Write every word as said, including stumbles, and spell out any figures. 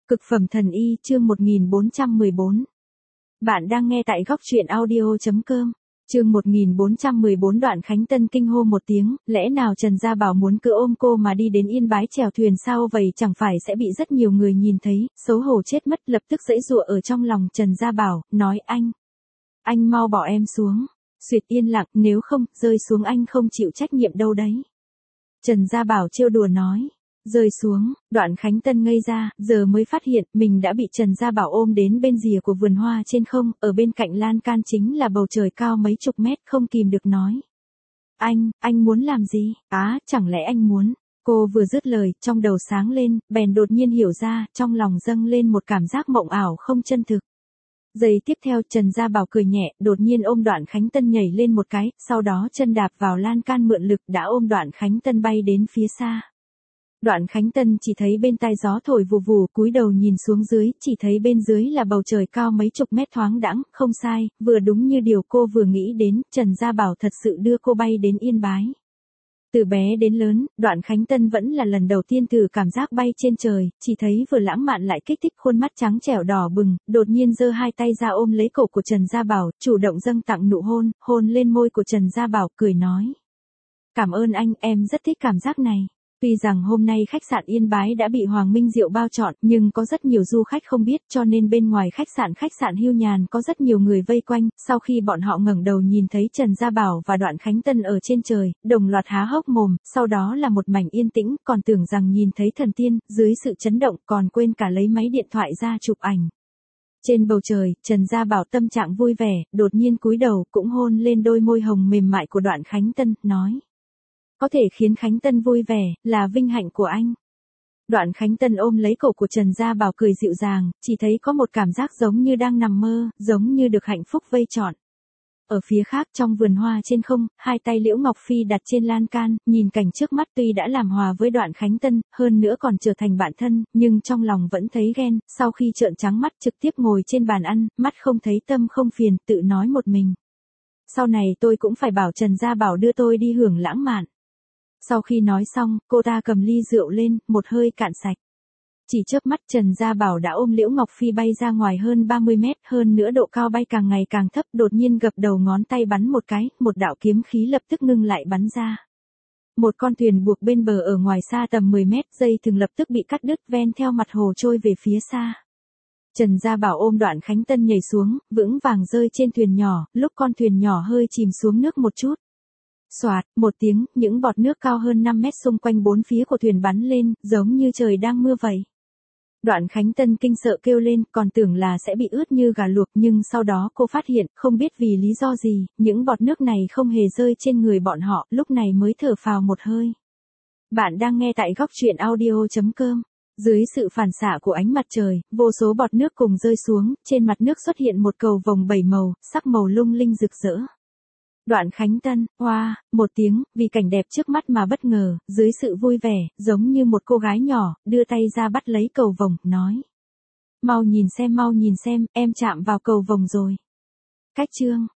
Cực phẩm thần y chương một nghìn bốn trăm mười bốn. Bạn đang nghe tại góc truyện audio chấm com. Chương một nghìn bốn trăm mười bốn Đoạn Khánh Tân kinh hô một tiếng, lẽ nào Trần Gia Bảo muốn cứ ôm cô mà đi đến Yên Bái chèo thuyền sao, vậy chẳng phải sẽ bị rất nhiều người nhìn thấy, xấu hổ chết mất, lập tức giãy giụa ở trong lòng Trần Gia Bảo, nói anh. Anh mau bỏ em xuống. Xuyệt yên lặng, nếu không, rơi xuống anh không chịu trách nhiệm đâu đấy. Trần Gia Bảo trêu đùa nói. Rơi xuống, Đoạn Khánh Tân ngây ra, giờ mới phát hiện mình đã bị Trần Gia Bảo ôm đến bên rìa của vườn hoa trên không, ở bên cạnh lan can chính là bầu trời cao mấy chục mét, không kìm được nói. Anh, anh muốn làm gì? Á, chẳng lẽ anh muốn? Cô vừa dứt lời, trong đầu sáng lên, bèn đột nhiên hiểu ra, trong lòng dâng lên một cảm giác mộng ảo không chân thực. Giây tiếp theo Trần Gia Bảo cười nhẹ, đột nhiên ôm Đoạn Khánh Tân nhảy lên một cái, sau đó chân đạp vào lan can mượn lực đã ôm Đoạn Khánh Tân bay đến phía xa. Đoạn Khánh Tân chỉ thấy bên tai gió thổi vù vù, cúi đầu nhìn xuống dưới, chỉ thấy bên dưới là bầu trời cao mấy chục mét thoáng đãng, không sai, vừa đúng như điều cô vừa nghĩ đến, Trần Gia Bảo thật sự đưa cô bay đến Yên Bái. Từ bé đến lớn, Đoạn Khánh Tân vẫn là lần đầu tiên thử cảm giác bay trên trời, chỉ thấy vừa lãng mạn lại kích thích, khuôn mắt trắng trẻo đỏ bừng, đột nhiên giơ hai tay ra ôm lấy cổ của Trần Gia Bảo, chủ động dâng tặng nụ hôn, hôn lên môi của Trần Gia Bảo, cười nói. Cảm ơn anh, em rất thích cảm giác này. Tuy rằng hôm nay khách sạn Yên Bái đã bị Hoàng Minh Diệu bao trọn, nhưng có rất nhiều du khách không biết, cho nên bên ngoài khách sạn khách sạn Hưu Nhàn có rất nhiều người vây quanh, sau khi bọn họ ngẩng đầu nhìn thấy Trần Gia Bảo và Đoạn Khánh Tân ở trên trời, đồng loạt há hốc mồm, sau đó là một mảnh yên tĩnh, còn tưởng rằng nhìn thấy thần tiên, dưới sự chấn động còn quên cả lấy máy điện thoại ra chụp ảnh. Trên bầu trời, Trần Gia Bảo tâm trạng vui vẻ, đột nhiên cúi đầu, cũng hôn lên đôi môi hồng mềm mại của Đoạn Khánh Tân, nói. Có thể khiến Khánh Tân vui vẻ, là vinh hạnh của anh. Đoạn Khánh Tân ôm lấy cổ của Trần Gia Bảo cười dịu dàng, chỉ thấy có một cảm giác giống như đang nằm mơ, giống như được hạnh phúc vây trọn. Ở phía khác trong vườn hoa trên không, hai tay Liễu Ngọc Phi đặt trên lan can, nhìn cảnh trước mắt tuy đã làm hòa với Đoạn Khánh Tân, hơn nữa còn trở thành bạn thân, nhưng trong lòng vẫn thấy ghen, sau khi trợn trắng mắt trực tiếp ngồi trên bàn ăn, mắt không thấy tâm không phiền, tự nói một mình. Sau này tôi cũng phải bảo Trần Gia Bảo đưa tôi đi hưởng lãng mạn. Sau khi nói xong, cô ta cầm ly rượu lên, một hơi cạn sạch. Chỉ chớp mắt Trần Gia Bảo đã ôm Liễu Ngọc Phi bay ra ngoài hơn ba mươi mét, hơn nữa độ cao bay càng ngày càng thấp, đột nhiên gập đầu ngón tay bắn một cái, một đạo kiếm khí lập tức ngưng lại bắn ra. Một con thuyền buộc bên bờ ở ngoài xa tầm mười mét, dây thừng lập tức bị cắt đứt, ven theo mặt hồ trôi về phía xa. Trần Gia Bảo ôm Đoạn Khánh Tân nhảy xuống, vững vàng rơi trên thuyền nhỏ, lúc con thuyền nhỏ hơi chìm xuống nước một chút. Xoạt, một tiếng, những bọt nước cao hơn năm mét xung quanh bốn phía của thuyền bắn lên, giống như trời đang mưa vậy. Đoạn Khánh Tân kinh sợ kêu lên, còn tưởng là sẽ bị ướt như gà luộc, nhưng sau đó cô phát hiện, không biết vì lý do gì, những bọt nước này không hề rơi trên người bọn họ, lúc này mới thở phào một hơi. Bạn đang nghe tại góc truyện audio chấm com. Dưới sự phản xạ của ánh mặt trời, vô số bọt nước cùng rơi xuống, trên mặt nước xuất hiện một cầu vồng bảy màu, sắc màu lung linh rực rỡ. Đoạn Khánh Tân, hoa, wow, một tiếng, vì cảnh đẹp trước mắt mà bất ngờ, dưới sự vui vẻ, giống như một cô gái nhỏ, đưa tay ra bắt lấy cầu vồng, nói. Mau nhìn xem mau nhìn xem, em chạm vào cầu vồng rồi. Cách chương.